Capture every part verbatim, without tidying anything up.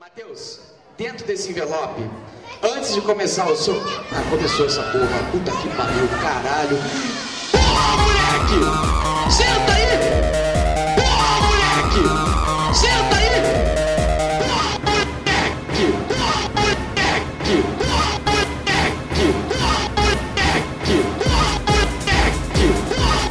Matheus, dentro desse envelope, antes de começar o som... Ah, começou essa porra. Puta que pariu, caralho. Porra, moleque! Senta aí! Porra, moleque! Senta aí! Porra, moleque! Porra, moleque! Porra, moleque! Porra, moleque! Porra, moleque! Porra,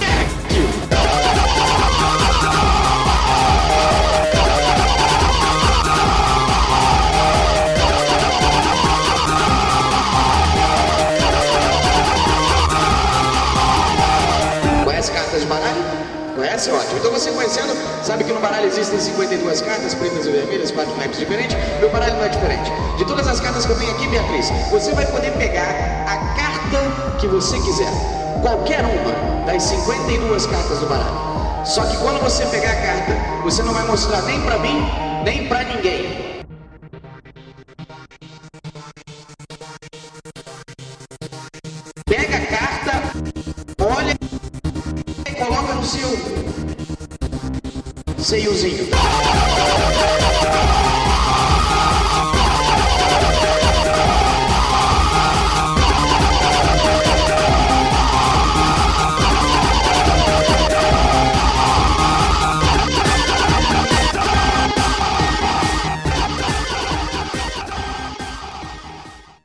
Conhece cartas de baralho? Conhece? Ótimo. Então você conhecendo, sabe que no baralho existem cinquenta e duas cartas, pretas e vermelhas, quatro naipes diferentes. Meu baralho não é diferente. De todas as cartas que eu tenho aqui, Beatriz, você vai poder pegar a carta que você quiser. Qualquer uma das cinquenta e duas cartas do baralho. Só que quando você pegar a carta, você não vai mostrar nem pra mim, nem pra ninguém. Pega a carta, olha e coloca no seu seiozinho.